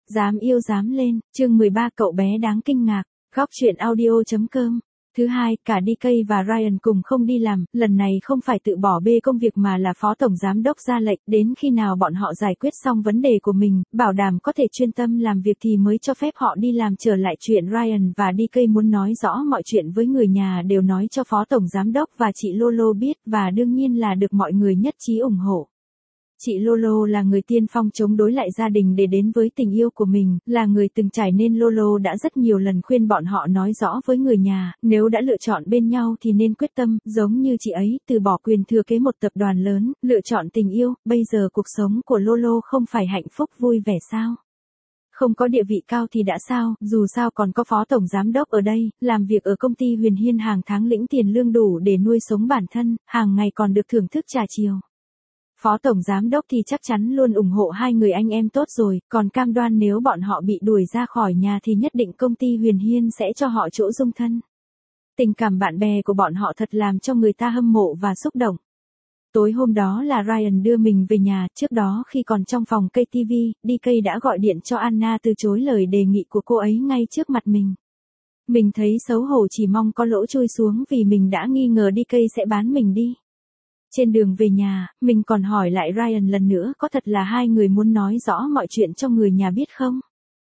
Dám yêu dám lên, chương 13 cậu bé đáng kinh ngạc, góc chuyện audio.com. Thứ hai, cả DK và Ryan cùng không đi làm, lần này không phải tự bỏ bê công việc mà là phó tổng giám đốc ra lệnh, đến khi nào bọn họ giải quyết xong vấn đề của mình, bảo đảm có thể chuyên tâm làm việc thì mới cho phép họ đi làm. Trở lại chuyện Ryan và DK muốn nói rõ mọi chuyện với người nhà đều nói cho phó tổng giám đốc và chị Lolo biết, và đương nhiên là được mọi người nhất trí ủng hộ. Chị Lolo là người tiên phong chống đối lại gia đình để đến với tình yêu của mình, là người từng trải nên Lolo đã rất nhiều lần khuyên bọn họ nói rõ với người nhà, nếu đã lựa chọn bên nhau thì nên quyết tâm, giống như chị ấy, từ bỏ quyền thừa kế một tập đoàn lớn, lựa chọn tình yêu. Bây giờ cuộc sống của Lolo không phải hạnh phúc vui vẻ sao? Không có địa vị cao thì đã sao, dù sao còn có phó tổng giám đốc ở đây, làm việc ở công ty Huyền Hiên hàng tháng lĩnh tiền lương đủ để nuôi sống bản thân, hàng ngày còn được thưởng thức trà chiều. Phó tổng giám đốc thì chắc chắn luôn ủng hộ hai người anh em tốt rồi, còn cam đoan nếu bọn họ bị đuổi ra khỏi nhà thì nhất định công ty Huyền Hiên sẽ cho họ chỗ dung thân. Tình cảm bạn bè của bọn họ thật làm cho người ta hâm mộ và xúc động. Tối hôm đó là Ryan đưa mình về nhà, trước đó khi còn trong phòng cây TV, DK đã gọi điện cho Anna từ chối lời đề nghị của cô ấy ngay trước mặt mình. Mình thấy xấu hổ, chỉ mong có lỗ chui xuống vì mình đã nghi ngờ DK sẽ bán mình đi. Trên đường về nhà, mình còn hỏi lại Ryan lần nữa có thật là hai người muốn nói rõ mọi chuyện cho người nhà biết không?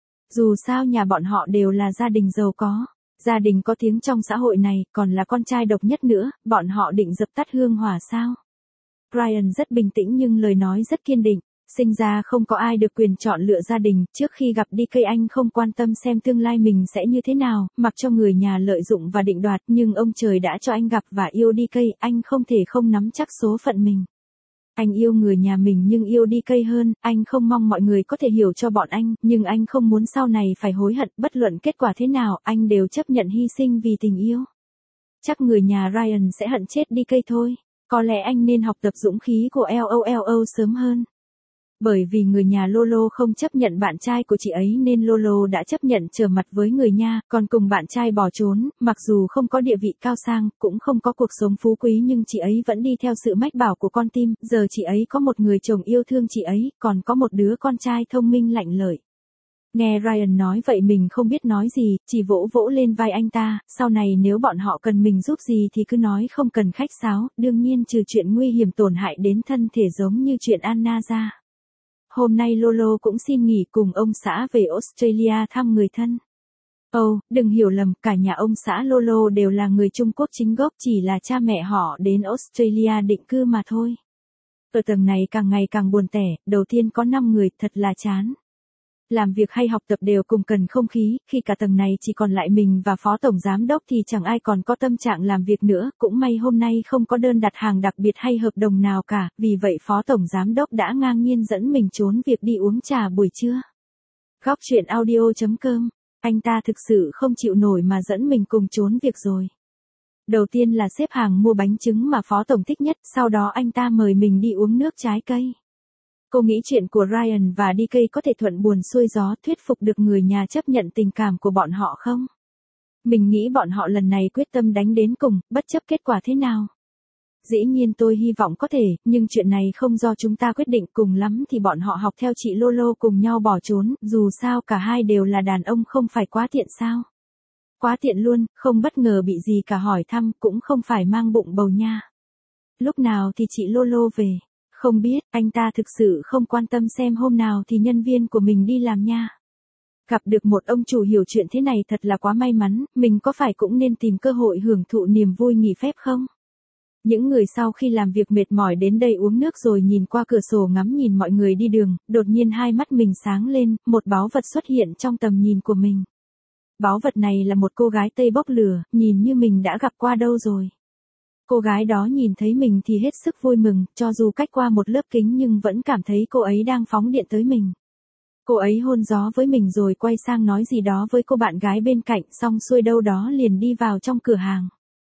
Dù sao nhà bọn họ đều là gia đình giàu có, gia đình có tiếng trong xã hội này, còn là con trai độc nhất nữa, bọn họ định dập tắt hương hỏa sao? Ryan rất bình tĩnh nhưng lời nói rất kiên định. Sinh ra không có ai được quyền chọn lựa gia đình, trước khi gặp DK anh không quan tâm xem tương lai mình sẽ như thế nào, mặc cho người nhà lợi dụng và định đoạt, nhưng ông trời đã cho anh gặp và yêu DK, anh không thể không nắm chắc số phận mình. Anh yêu người nhà mình nhưng yêu DK hơn, anh không mong mọi người có thể hiểu cho bọn anh, nhưng anh không muốn sau này phải hối hận, bất luận kết quả thế nào, anh đều chấp nhận hy sinh vì tình yêu. Chắc người nhà Ryan sẽ hận chết DK thôi, có lẽ anh nên học tập dũng khí của LOLO sớm hơn. Bởi vì người nhà Lolo không chấp nhận bạn trai của chị ấy nên Lolo đã chấp nhận trở mặt với người nha, còn cùng bạn trai bỏ trốn, mặc dù không có địa vị cao sang, cũng không có cuộc sống phú quý nhưng chị ấy vẫn đi theo sự mách bảo của con tim, giờ chị ấy có một người chồng yêu thương chị ấy, còn có một đứa con trai thông minh lạnh lợi. Nghe Ryan nói vậy mình không biết nói gì, chỉ vỗ vỗ lên vai anh ta, sau này nếu bọn họ cần mình giúp gì thì cứ nói, không cần khách sáo, đương nhiên trừ chuyện nguy hiểm tổn hại đến thân thể giống như chuyện Anna ra. Hôm nay Lolo cũng xin nghỉ cùng ông xã về Australia thăm người thân. Đừng hiểu lầm, cả nhà ông xã Lolo đều là người Trung Quốc chính gốc, chỉ là cha mẹ họ đến Australia định cư mà thôi. Ở tầng này càng ngày càng buồn tẻ, đầu tiên có 5 người, thật là chán. Làm việc hay học tập đều cùng cần không khí, khi cả tầng này chỉ còn lại mình và phó tổng giám đốc thì chẳng ai còn có tâm trạng làm việc nữa, cũng may hôm nay không có đơn đặt hàng đặc biệt hay hợp đồng nào cả, vì vậy phó tổng giám đốc đã ngang nhiên dẫn mình trốn việc đi uống trà buổi trưa. Góc chuyện audio.com, anh ta thực sự không chịu nổi mà dẫn mình cùng trốn việc rồi. Đầu tiên là xếp hàng mua bánh trứng mà phó tổng thích nhất, sau đó anh ta mời mình đi uống nước trái cây. Cô nghĩ chuyện của Ryan và DK có thể thuận buồm xuôi gió, thuyết phục được người nhà chấp nhận tình cảm của bọn họ không? Mình nghĩ bọn họ lần này quyết tâm đánh đến cùng, bất chấp kết quả thế nào. Dĩ nhiên tôi hy vọng có thể, nhưng chuyện này không do chúng ta quyết định, cùng lắm thì bọn họ học theo chị Lolo cùng nhau bỏ trốn, dù sao cả hai đều là đàn ông, không phải quá tiện sao? Quá tiện luôn, không bất ngờ bị gì cả, hỏi thăm, cũng không phải mang bụng bầu nha. Lúc nào thì chị Lolo về? Không biết, anh ta thực sự không quan tâm xem hôm nào thì nhân viên của mình đi làm nha. Gặp được một ông chủ hiểu chuyện thế này thật là quá may mắn, mình có phải cũng nên tìm cơ hội hưởng thụ niềm vui nghỉ phép không? Những người sau khi làm việc mệt mỏi đến đây uống nước rồi nhìn qua cửa sổ ngắm nhìn mọi người đi đường, đột nhiên hai mắt mình sáng lên, một báu vật xuất hiện trong tầm nhìn của mình. Báu vật này là một cô gái Tây bốc lửa, nhìn như mình đã gặp qua đâu rồi. Cô gái đó nhìn thấy mình thì hết sức vui mừng, cho dù cách qua một lớp kính nhưng vẫn cảm thấy cô ấy đang phóng điện tới mình. Cô ấy hôn gió với mình rồi quay sang nói gì đó với cô bạn gái bên cạnh, xong xuôi đâu đó liền đi vào trong cửa hàng.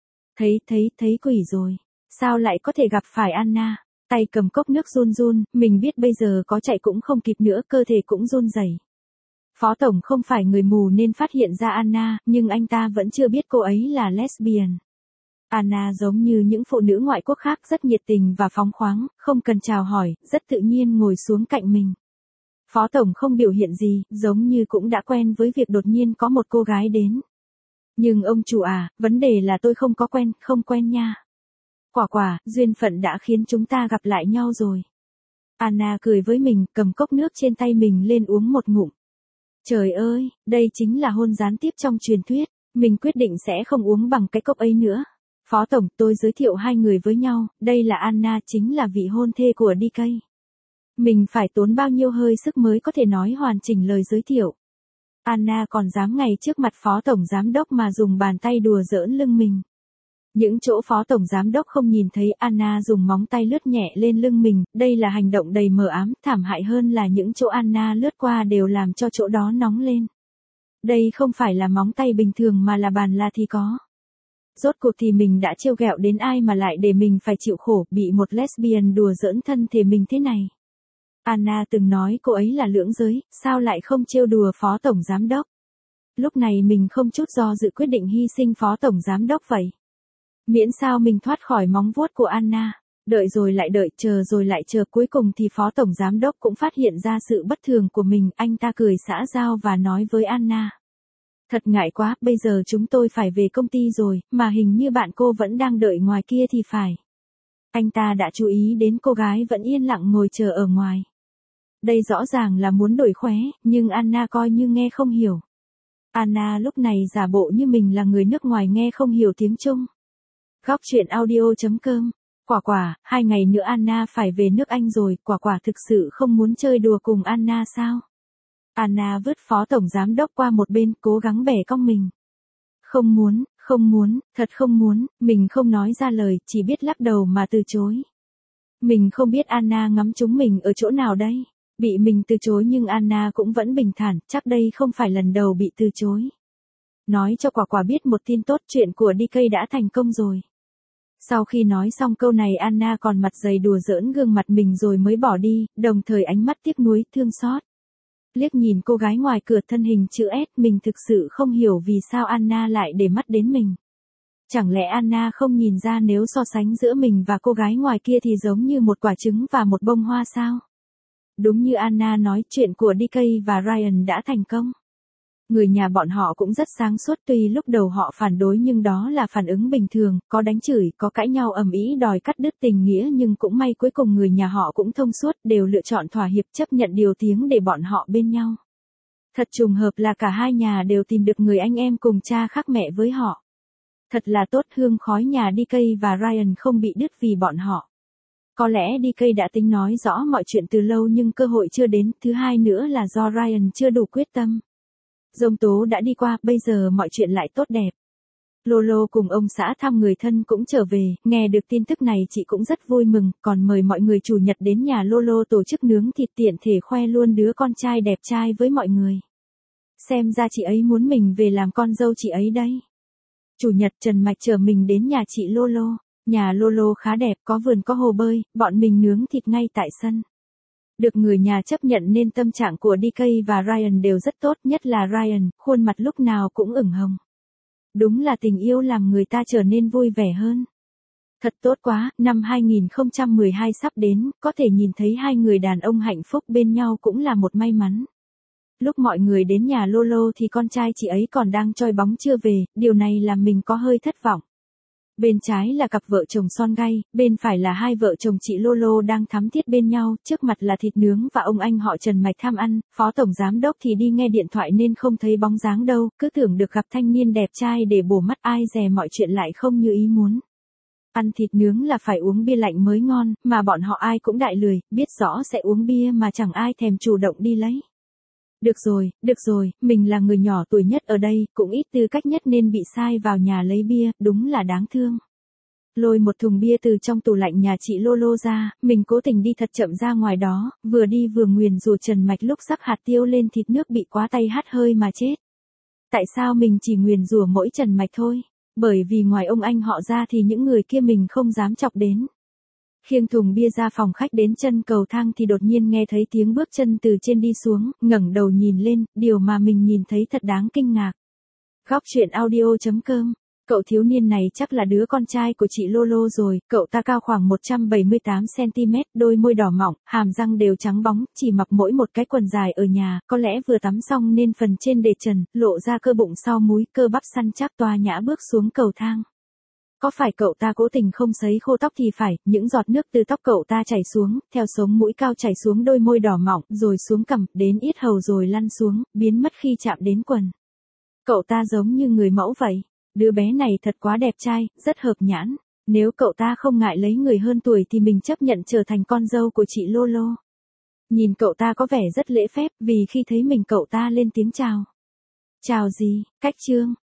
Thấy quỷ rồi. Sao lại có thể gặp phải Anna? Tay cầm cốc nước run run, mình biết bây giờ có chạy cũng không kịp nữa, cơ thể cũng run rẩy. Phó tổng không phải người mù nên phát hiện ra Anna, nhưng anh ta vẫn chưa biết cô ấy là lesbian. Anna giống như những phụ nữ ngoại quốc khác, rất nhiệt tình và phóng khoáng, không cần chào hỏi, rất tự nhiên ngồi xuống cạnh mình. Phó tổng không biểu hiện gì, giống như cũng đã quen với việc đột nhiên có một cô gái đến. Nhưng ông chủ à, vấn đề là tôi không quen nha. Quả quả, duyên phận đã khiến chúng ta gặp lại nhau rồi. Anna cười với mình, cầm cốc nước trên tay mình lên uống một ngụm. Trời ơi, đây chính là hôn gián tiếp trong truyền thuyết. Mình quyết định sẽ không uống bằng cái cốc ấy nữa. Phó tổng, tôi giới thiệu hai người với nhau, đây là Anna, chính là vị hôn thê của DK. Mình phải tốn bao nhiêu hơi sức mới có thể nói hoàn chỉnh lời giới thiệu. Anna còn dám ngay trước mặt phó tổng giám đốc mà dùng bàn tay đùa giỡn lưng mình. Những chỗ phó tổng giám đốc không nhìn thấy, Anna dùng móng tay lướt nhẹ lên lưng mình, đây là hành động đầy mờ ám, thảm hại hơn là những chỗ Anna lướt qua đều làm cho chỗ đó nóng lên. Đây không phải là móng tay bình thường mà là bàn la thì có. Rốt cuộc thì mình đã trêu ghẹo đến ai mà lại để mình phải chịu khổ, bị một lesbian đùa giỡn thân thể mình thế này. Anna từng nói cô ấy là lưỡng giới, sao lại không trêu đùa phó tổng giám đốc. Lúc này mình không chút do dự quyết định hy sinh phó tổng giám đốc vậy. Miễn sao mình thoát khỏi móng vuốt của Anna. Đợi rồi lại đợi, chờ rồi lại chờ, cuối cùng thì phó tổng giám đốc cũng phát hiện ra sự bất thường của mình, anh ta cười xã giao và nói với Anna. Thật ngại quá, bây giờ chúng tôi phải về công ty rồi, mà hình như bạn cô vẫn đang đợi ngoài kia thì phải. Anh ta đã chú ý đến cô gái vẫn yên lặng ngồi chờ ở ngoài. Đây rõ ràng là muốn đổi khóe, nhưng Anna coi như nghe không hiểu. Anna lúc này giả bộ như mình là người nước ngoài nghe không hiểu tiếng Trung. Góc truyện audio.com. Quả quả, 2 ngày nữa Anna phải về nước Anh rồi, quả quả thực sự không muốn chơi đùa cùng Anna sao? Anna vứt phó tổng giám đốc qua một bên, cố gắng bẻ cong mình. Không muốn, thật không muốn, mình không nói ra lời, chỉ biết lắc đầu mà từ chối. Mình không biết Anna ngắm trúng mình ở chỗ nào đây. Bị mình từ chối nhưng Anna cũng vẫn bình thản, chắc đây không phải lần đầu bị từ chối. Nói cho quả quả biết một tin tốt, chuyện của DK đã thành công rồi. Sau khi nói xong câu này Anna còn mặt dày đùa giỡn gương mặt mình rồi mới bỏ đi, đồng thời ánh mắt tiếc nuối, thương xót. Liếc nhìn cô gái ngoài cửa thân hình chữ S, mình thực sự không hiểu vì sao Anna lại để mắt đến mình. Chẳng lẽ Anna không nhìn ra nếu so sánh giữa mình và cô gái ngoài kia thì giống như một quả trứng và một bông hoa sao? Đúng như Anna nói, chuyện của DK và Ryan đã thành công. Người nhà bọn họ cũng rất sáng suốt, tuy lúc đầu họ phản đối nhưng đó là phản ứng bình thường, có đánh chửi, có cãi nhau ầm ĩ đòi cắt đứt tình nghĩa nhưng cũng may cuối cùng người nhà họ cũng thông suốt, đều lựa chọn thỏa hiệp chấp nhận điều tiếng để bọn họ bên nhau. Thật trùng hợp là cả hai nhà đều tìm được người anh em cùng cha khác mẹ với họ. Thật là tốt, hương khói nhà DK và Ryan không bị đứt vì bọn họ. Có lẽ DK đã tính nói rõ mọi chuyện từ lâu nhưng cơ hội chưa đến, thứ hai nữa là do Ryan chưa đủ quyết tâm. Giông tố đã đi qua, bây giờ mọi chuyện lại tốt đẹp. Lolo cùng ông xã thăm người thân cũng trở về, nghe được tin tức này chị cũng rất vui mừng, còn mời mọi người chủ nhật đến nhà Lolo tổ chức nướng thịt tiện thể khoe luôn đứa con trai đẹp trai với mọi người. Xem ra chị ấy muốn mình về làm con dâu chị ấy đấy. Chủ nhật Trần Mạch chở mình đến nhà chị Lolo. Nhà Lolo khá đẹp, có vườn có hồ bơi, bọn mình nướng thịt ngay tại sân. Được người nhà chấp nhận nên tâm trạng của DK và Ryan đều rất tốt, nhất là Ryan, khuôn mặt lúc nào cũng ửng hồng. Đúng là tình yêu làm người ta trở nên vui vẻ hơn. Thật tốt quá, năm 2012 sắp đến, có thể nhìn thấy hai người đàn ông hạnh phúc bên nhau cũng là một may mắn. Lúc mọi người đến nhà Lolo thì con trai chị ấy còn đang choi bóng chưa về, điều này làm mình có hơi thất vọng. Bên trái là cặp vợ chồng son gay, bên phải là hai vợ chồng chị Lolo đang thắm thiết bên nhau, trước mặt là thịt nướng và ông anh họ Trần Mạch tham ăn, phó tổng giám đốc thì đi nghe điện thoại nên không thấy bóng dáng đâu, cứ tưởng được gặp thanh niên đẹp trai để bổ mắt, ai dè mọi chuyện lại không như ý muốn. Ăn thịt nướng là phải uống bia lạnh mới ngon, mà bọn họ ai cũng đại lười, biết rõ sẽ uống bia mà chẳng ai thèm chủ động đi lấy. Được rồi, mình là người nhỏ tuổi nhất ở đây, cũng ít tư cách nhất nên bị sai vào nhà lấy bia, đúng là đáng thương. Lôi một thùng bia từ trong tủ lạnh nhà chị Lolo ra, mình cố tình đi thật chậm ra ngoài đó, vừa đi vừa nguyền rủa Trần Mạch lúc sắc hạt tiêu lên thịt nước bị quá tay hắt hơi mà chết. Tại sao mình chỉ nguyền rủa mỗi Trần Mạch thôi? Bởi vì ngoài ông anh họ ra thì những người kia mình không dám chọc đến. Khiêng thùng bia ra phòng khách đến chân cầu thang thì đột nhiên nghe thấy tiếng bước chân từ trên đi xuống, ngẩng đầu nhìn lên, điều mà mình nhìn thấy thật đáng kinh ngạc. Góc truyện audio.com Cậu thiếu niên này chắc là đứa con trai của chị Lolo rồi, cậu ta cao khoảng 178cm, đôi môi đỏ mọng, hàm răng đều trắng bóng, chỉ mặc mỗi một cái quần dài ở nhà, có lẽ vừa tắm xong nên phần trên để trần, lộ ra cơ bụng sau múi, cơ bắp săn chắc toa nhã bước xuống cầu thang. Có phải cậu ta cố tình không sấy khô tóc thì phải, những giọt nước từ tóc cậu ta chảy xuống, theo sống mũi cao chảy xuống đôi môi đỏ mọng, rồi xuống cằm, đến yết hầu rồi lăn xuống, biến mất khi chạm đến quần. Cậu ta giống như người mẫu vậy. Đứa bé này thật quá đẹp trai, rất hợp nhãn. Nếu cậu ta không ngại lấy người hơn tuổi thì mình chấp nhận trở thành con dâu của chị Lolo. Nhìn cậu ta có vẻ rất lễ phép, vì khi thấy mình cậu ta lên tiếng chào. Chào gì, cách trương.